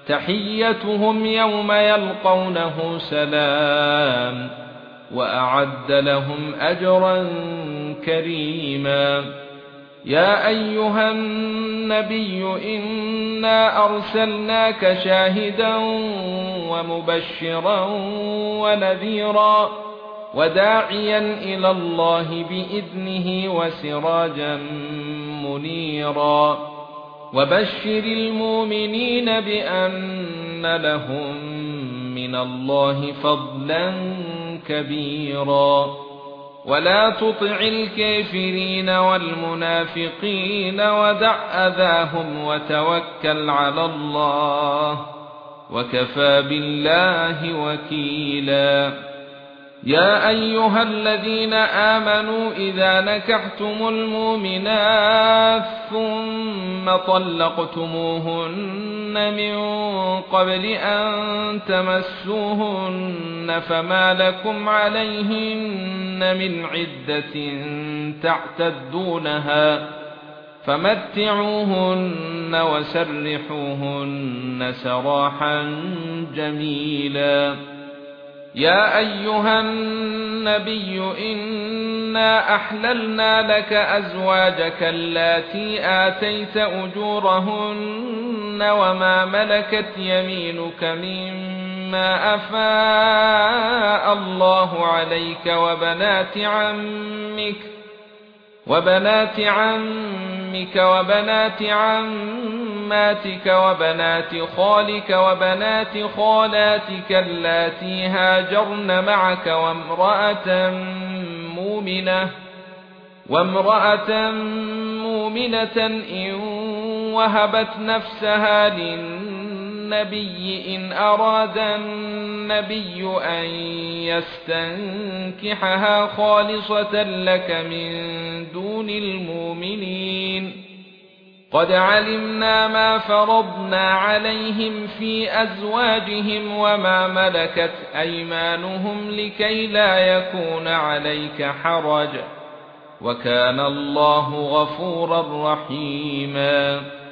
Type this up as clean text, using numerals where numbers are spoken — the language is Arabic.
تحيتهم يوم يلقونه سلام وأعد لهم أجرا كريما. يا أيها النبي إنا أرسلناك شاهدا ومبشرا ونذيرا وداعيا إلى الله بإذنه وسراجا منيرا وبشر المؤمنين بأن لهم من الله فضلا كبيرا ولا تطع الكافرين والمنافقين ودع أذاهم وتوكل على الله وكفى بالله وكيلا. يا أيها الذين آمنوا إذا نكحتم المؤمنات ثم طلقتموهن من قبل أن تمسوهن فما لكم عليهن من عدة تعتدونها فمتعوهن وسرحوهن سراحا جميلا. يا أيها النبي إنا أحللنا لك أزواجك اللاتي آتيت أجورهن وما ملكت يمينك مما أفاء الله عليك وبنات عمك وبنات عماتك وبنات خالك وبنات خالاتك اللاتي هاجرن معك وامرأة مؤمنة إن وهبت نفسها للنبي إن أراد النبي أن يستنكحها خالصة لك من دون المؤمنين. قد علمنا ما فرضنا عليهم في أزواجهم وما ملكت أيمانهم لكي لا يكون عليك حرج وكان الله غفورا رحيما.